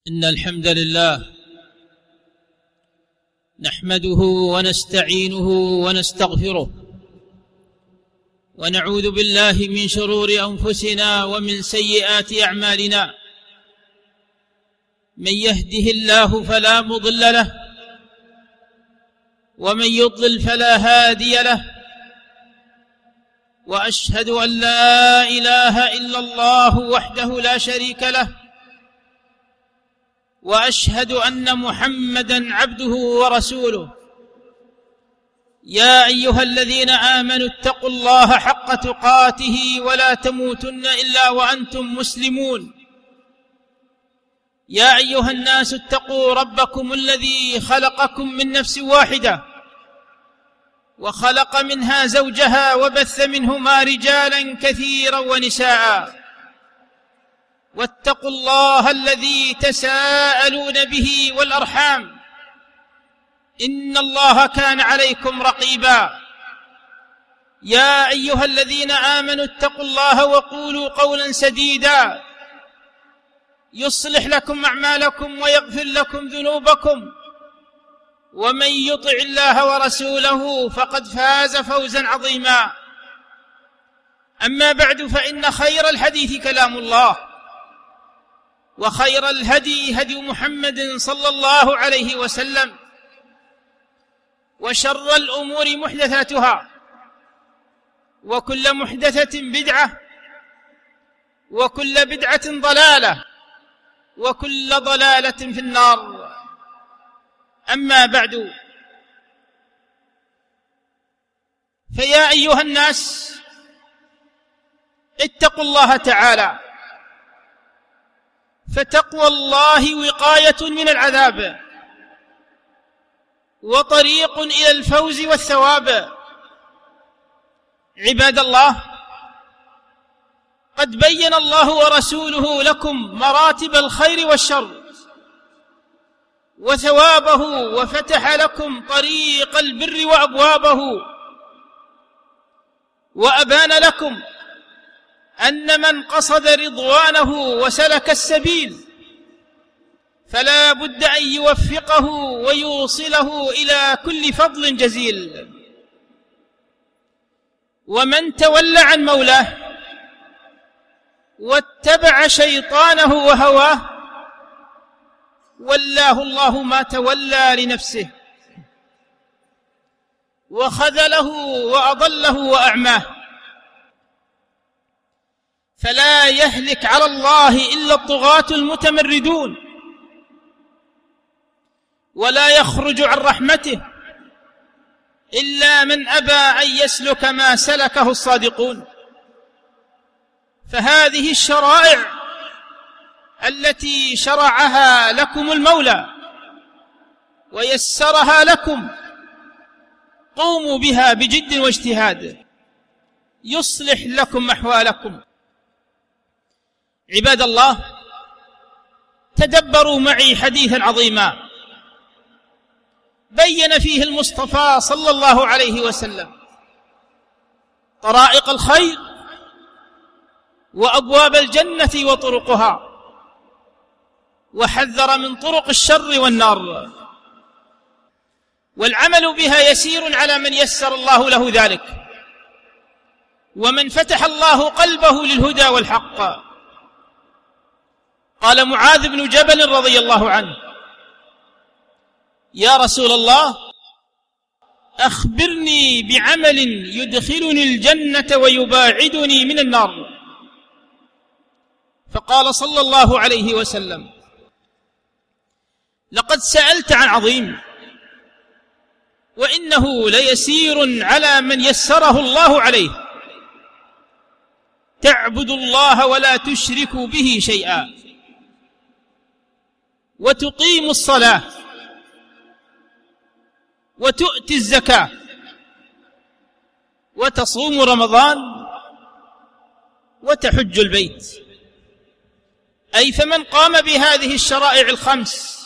إن الحمد لله نحمده ونستعينه ونستغفره ونعوذ بالله من شرور أنفسنا ومن سيئات أعمالنا. من يهده الله فلا مضل له ومن يضلل فلا هادي له، وأشهد أن لا إله إلا الله وحده لا شريك له، وأشهد أن محمدًا عبده ورسوله. يا أيها الذين آمنوا اتقوا الله حق تقاته ولا تموتن إلا وأنتم مسلمون. يا أيها الناس اتقوا ربكم الذي خلقكم من نفس واحدة وخلق منها زوجها وبث منهما رجالا كثيرا ونساء، واتقوا الله الذي تساءلون به والأرحام إن الله كان عليكم رقيبا. يا أيها الذين آمنوا اتقوا الله وقولوا قولا سديدا يصلح لكم أعمالكم ويغفر لكم ذنوبكم، ومن يطع الله ورسوله فقد فاز فوزا عظيما. أما بعد، فإن خير الحديث كلام الله، وخير الهدي هدي محمد صلى الله عليه وسلم، وشر الأمور محدثاتها، وكل محدثة بدعة، وكل بدعة ضلالة، وكل ضلالة في النار. أما بعد، فيا أيها الناس اتقوا الله تعالى، فتقوى الله وقاية من العذاب وطريق إلى الفوز والثواب. عباد الله، قد بين الله ورسوله لكم مراتب الخير والشر وثوابه، وفتح لكم طريق البر وأبوابه، وأبان لكم أن من قصد رضوانه وسلك السبيل فلا بد أن يوفقه ويوصله إلى كل فضل جزيل. ومن تولى عن مولاه واتبع شيطانه وهواه ولاه الله ما تولى لنفسه، وخذله وأضله وأعماه. فلا يهلك على الله إلا الطغاة المتمردون، ولا يخرج عن رحمته إلا من أبى أن يسلك ما سلكه الصادقون. فهذه الشرائع التي شرعها لكم المولى ويسرها لكم، قوموا بها بجد واجتهاد يصلح لكم أحوالكم. عباد الله، تدبروا معي حديثا عظيما بين فيه المصطفى صلى الله عليه وسلم طرائق الخير وأبواب الجنة وطرقها، وحذر من طرق الشر والنار، والعمل بها يسير على من يسر الله له ذلك، ومن فتح الله قلبه للهدى والحق. قال معاذ بن جبل رضي الله عنه: يا رسول الله، أخبرني بعمل يدخلني الجنة ويباعدني من النار. فقال صلى الله عليه وسلم: لقد سألت عن عظيم، وإنه ليسير على من يسره الله عليه. تعبد الله ولا تشرك به شيئا، وتقيم الصلاة، وتؤتي الزكاة، وتصوم رمضان، وتحج البيت. أي فمن قام بهذه الشرائع الخمس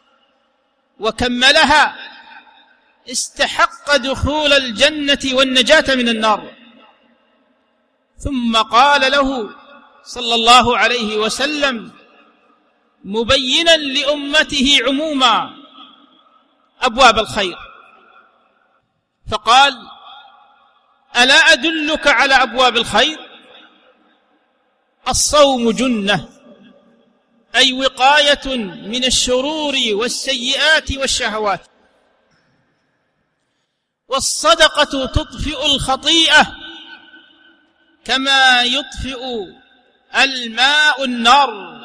وكملها استحق دخول الجنة والنجاة من النار. ثم قال له صلى الله عليه وسلم: مبينا لأمته عموما أبواب الخير، فقال: ألا أدلك على أبواب الخير؟ الصوم جنة، أي وقاية من الشرور والسيئات والشهوات، والصدقة تطفئ الخطيئة كما يطفئ الماء النار،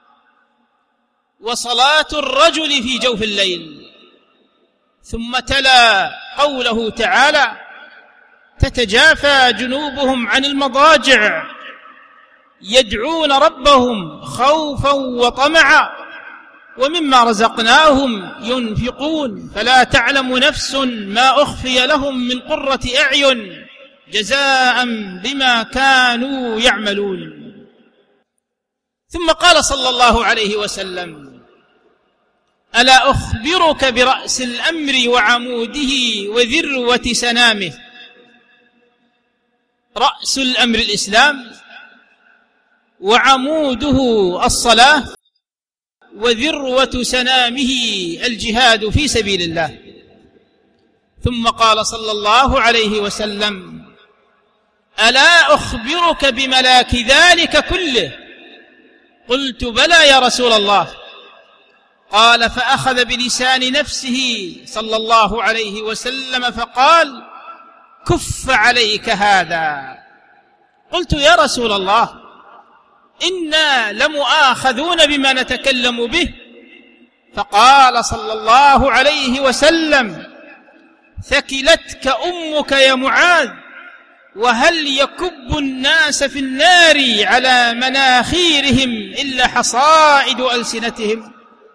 وصلاة الرجل في جوف الليل. ثم تلا قوله تعالى: تتجافى جنوبهم عن المضاجع يدعون ربهم خوفا وطمعا ومما رزقناهم ينفقون فلا تعلم نفس ما أخفي لهم من قرة أعين جزاء بما كانوا يعملون. ثم قال صلى الله عليه وسلم: ألا أخبرك برأس الأمر وعموده وذروة سنامه؟ رأس الأمر الإسلام، وعموده الصلاة، وذروة سنامه الجهاد في سبيل الله. ثم قال صلى الله عليه وسلم: ألا أخبرك بملاك ذلك كله؟ قلت: بلى يا رسول الله. قال: فأخذ بلسان نفسه صلى الله عليه وسلم فقال: كف عليك هذا. قلت: يا رسول الله، إنا لمؤاخذون بما نتكلم به. فقال صلى الله عليه وسلم: ثكلتك أمك يا معاذ، وهل يكب الناس في النار على مناخيرهم إلا حصائد ألسنتهم؟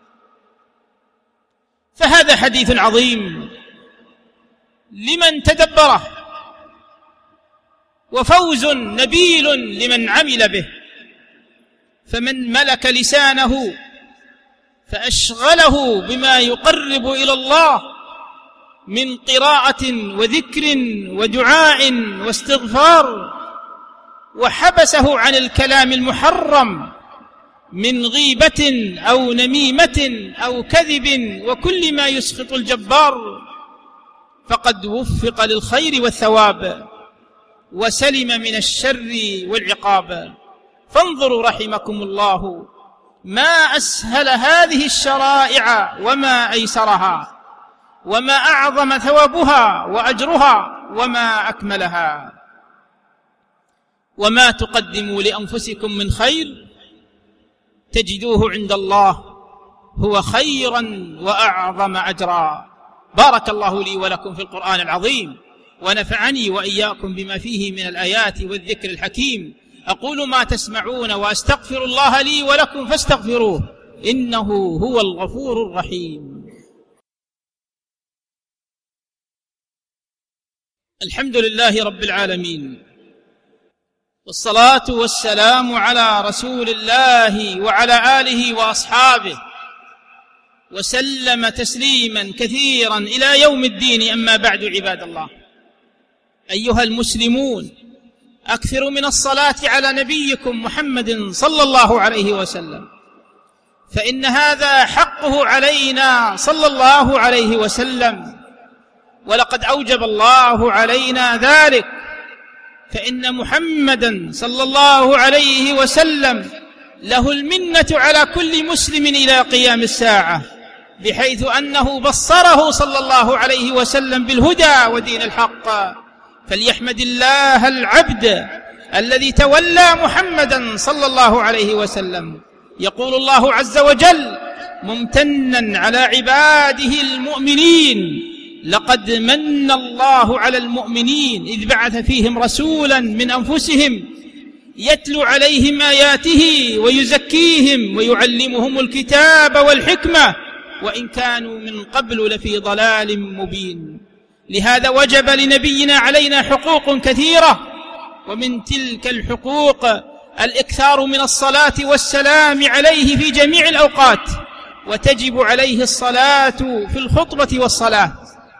فهذا حديث عظيم لمن تدبره، وفوز نبيل لمن عمل به. فمن ملك لسانه فأشغله بما يقرب إلى الله من قراءة وذكر ودعاء واستغفار، وحبسه عن الكلام المحرم من غيبة أو نميمة أو كذب وكل ما يسخط الجبار، فقد وفق للخير والثواب وسلم من الشر والعقاب. فانظروا رحمكم الله ما أسهل هذه الشرائع وما أيسرها، وما أعظم ثوابها وأجرها وما أكملها. وما تقدموا لأنفسكم من خير تجدوه عند الله هو خيرا وأعظم أجرا. بارك الله لي ولكم في القرآن العظيم، ونفعني وإياكم بما فيه من الآيات والذكر الحكيم. أقول ما تسمعون وأستغفر الله لي ولكم فاستغفروه إنه هو الغفور الرحيم. الحمد لله رب العالمين، والصلاة والسلام على رسول الله وعلى آله وأصحابه وسلم تسليما كثيرا إلى يوم الدين. أما بعد، عباد الله، أيها المسلمون، أكثروا من الصلاة على نبيكم محمد صلى الله عليه وسلم، فإن هذا حقه علينا صلى الله عليه وسلم، ولقد أوجب الله علينا ذلك، فإن محمدا صلى الله عليه وسلم له المنة على كل مسلم إلى قيام الساعة، بحيث أنه بصره صلى الله عليه وسلم بالهدى ودين الحق. فليحمد الله العبد الذي تولى محمدا صلى الله عليه وسلم. يقول الله عز وجل ممتنا على عباده المؤمنين: لقد من الله على المؤمنين إذ بعث فيهم رسولا من أنفسهم يتلو عليهم آياته ويزكيهم ويعلمهم الكتاب والحكمة وإن كانوا من قبل لفي ضلال مبين. لهذا وجب لنبينا علينا حقوق كثيرة، ومن تلك الحقوق الإكثار من الصلاة والسلام عليه في جميع الأوقات، وتجب عليه الصلاة في الخطبة والصلاة،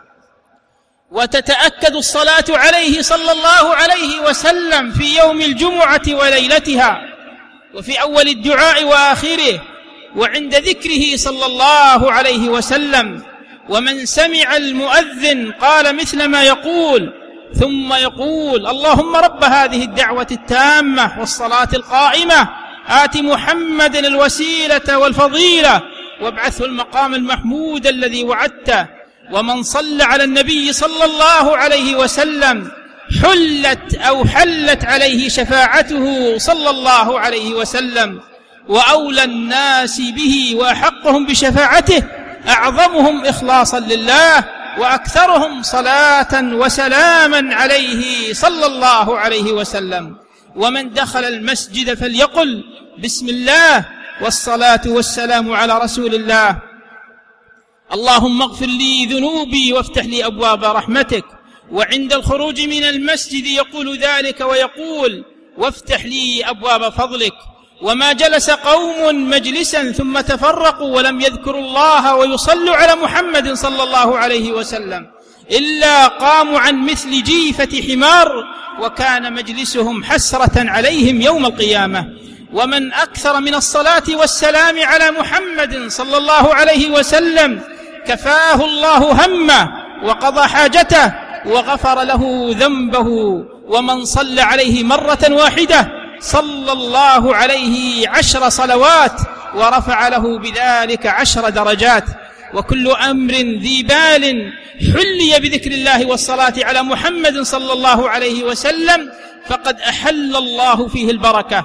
وتتأكد الصلاة عليه صلى الله عليه وسلم في يوم الجمعة وليلتها، وفي أول الدعاء وآخره، وعند ذكره صلى الله عليه وسلم. ومن سمع المؤذن قال مثل ما يقول، ثم يقول: اللهم رب هذه الدعوة التامة والصلاة القائمة آت محمد الوسيلة والفضيلة وابعثه المقام المحمود الذي وعدته. ومن صلى على النبي صلى الله عليه وسلم حلت عليه شفاعته صلى الله عليه وسلم. وأولى الناس به وأحقهم بشفاعته أعظمهم إخلاصا لله وأكثرهم صلاة وسلاما عليه صلى الله عليه وسلم. ومن دخل المسجد فليقل: بسم الله والصلاة والسلام على رسول الله. اللهم اغفر لي ذنوبي وافتح لي أبواب رحمتك. وعند الخروج من المسجد يقول ذلك ويقول: وافتح لي أبواب فضلك. وما جلس قوم مجلسا ثم تفرقوا ولم يذكروا الله ويصلوا على محمد صلى الله عليه وسلم إلا قاموا عن مثل جيفة حمار، وكان مجلسهم حسرة عليهم يوم القيامة. ومن أكثر من الصلاة والسلام على محمد صلى الله عليه وسلم كفاه الله همه وقضى حاجته وغفر له ذنبه. ومن صلى عليه مرة واحدة صلى الله عليه 10 صلوات ورفع له بذلك 10 درجات. وكل أمر ذي بال حلي بذكر الله والصلاة على محمد صلى الله عليه وسلم فقد أحل الله فيه البركة.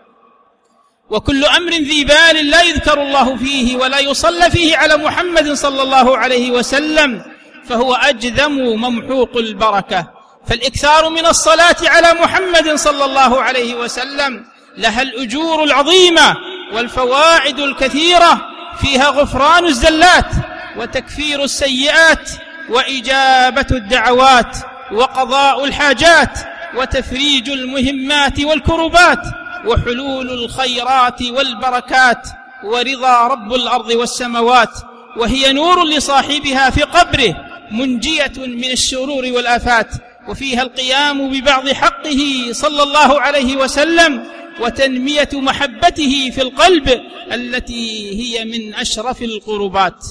وكل أمر ذي بال لا يذكر الله فيه ولا يصلى فيه على محمد صلى الله عليه وسلم فهو أجذم ممحوق البركة. فالإكثار من الصلاة على محمد صلى الله عليه وسلم لها الأجور العظيمة والفوائد الكثيرة، فيها غفران الزلات وتكفير السيئات وإجابة الدعوات وقضاء الحاجات وتفريج المهمات والكربات وحلول الخيرات والبركات ورضا رب الأرض والسماوات. وهي نور لصاحبها في قبره منجية من الشرور والآفات. وفيها القيام ببعض حقه صلى الله عليه وسلم وتنمية محبته في القلب التي هي من أشرف القربات.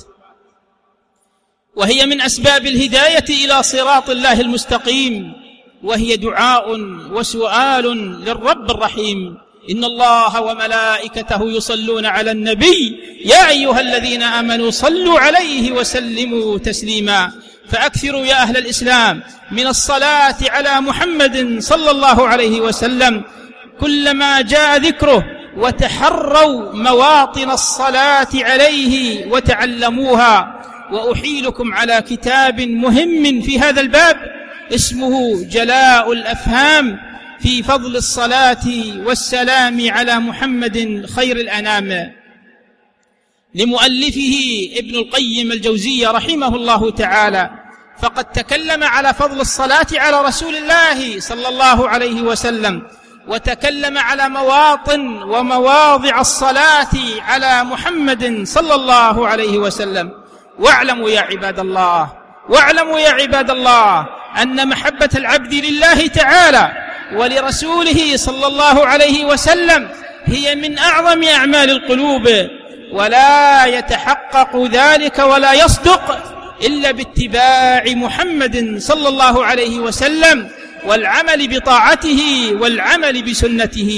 وهي من أسباب الهداية إلى صراط الله المستقيم. وهي دعاء وسؤال للرب الرحيم: إن الله وملائكته يصلون على النبي يا أيها الذين آمنوا صلوا عليه وسلموا تسليما. فأكثروا يا أهل الإسلام من الصلاة على محمد صلى الله عليه وسلم كلما جاء ذكره، وتحروا مواطن الصلاة عليه وتعلموها. وأحيلكم على كتاب مهم في هذا الباب اسمه جلاء الأفهام في فضل الصلاة والسلام على محمد خير الأنام، لمؤلفه ابن القيم الجوزية رحمه الله تعالى. فقد تكلم على فضل الصلاة على رسول الله صلى الله عليه وسلم، وتكلم على مواطن ومواضع الصلاة على محمد صلى الله عليه وسلم. واعلموا يا عباد الله أن محبة العبد لله تعالى ولرسوله صلى الله عليه وسلم هي من أعظم أعمال القلوب، ولا يتحقق ذلك ولا يصدق إلا باتباع محمد صلى الله عليه وسلم والعمل بطاعته والعمل بسنته.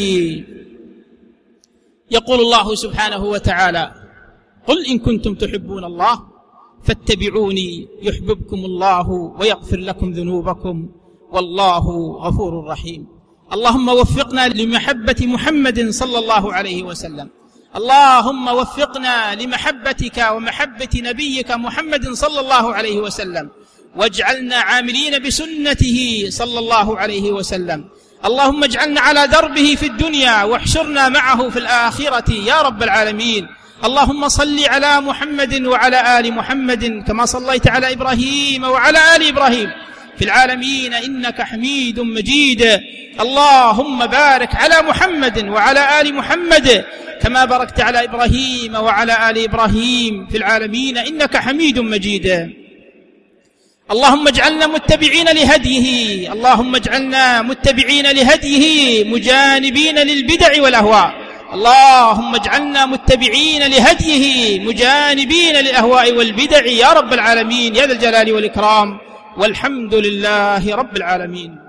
يقول الله سبحانه وتعالى: قل إن كنتم تحبون الله فاتبعوني يحببكم الله ويغفر لكم ذنوبكم والله غفور رحيم. اللهم وفقنا لمحبة محمد صلى الله عليه وسلم. اللهم وفقنا لمحبتك ومحبة نبيك محمد صلى الله عليه وسلم، واجعلنا عاملين بسنته صلى الله عليه وسلم. اللهم اجعلنا على دربه في الدنيا واحشرنا معه في الآخرة يا رب العالمين. اللهم صل على محمد وعلى آل محمد كما صليت على إبراهيم وعلى آل إبراهيم في العالمين إنك حميد مجيد. اللهم بارك على محمد وعلى آل محمد كما باركت على إبراهيم وعلى آل إبراهيم في العالمين إنك حميد مجيد. اللهم اجعلنا متبعين لهديه، اللهم اجعلنا متبعين لهديه مجانبين للبدع والأهواء. اللهم اجعلنا متبعين لهديه مجانبين للأهواء والبدع يا رب العالمين يا ذا الجلال والإكرام، والحمد لله رب العالمين.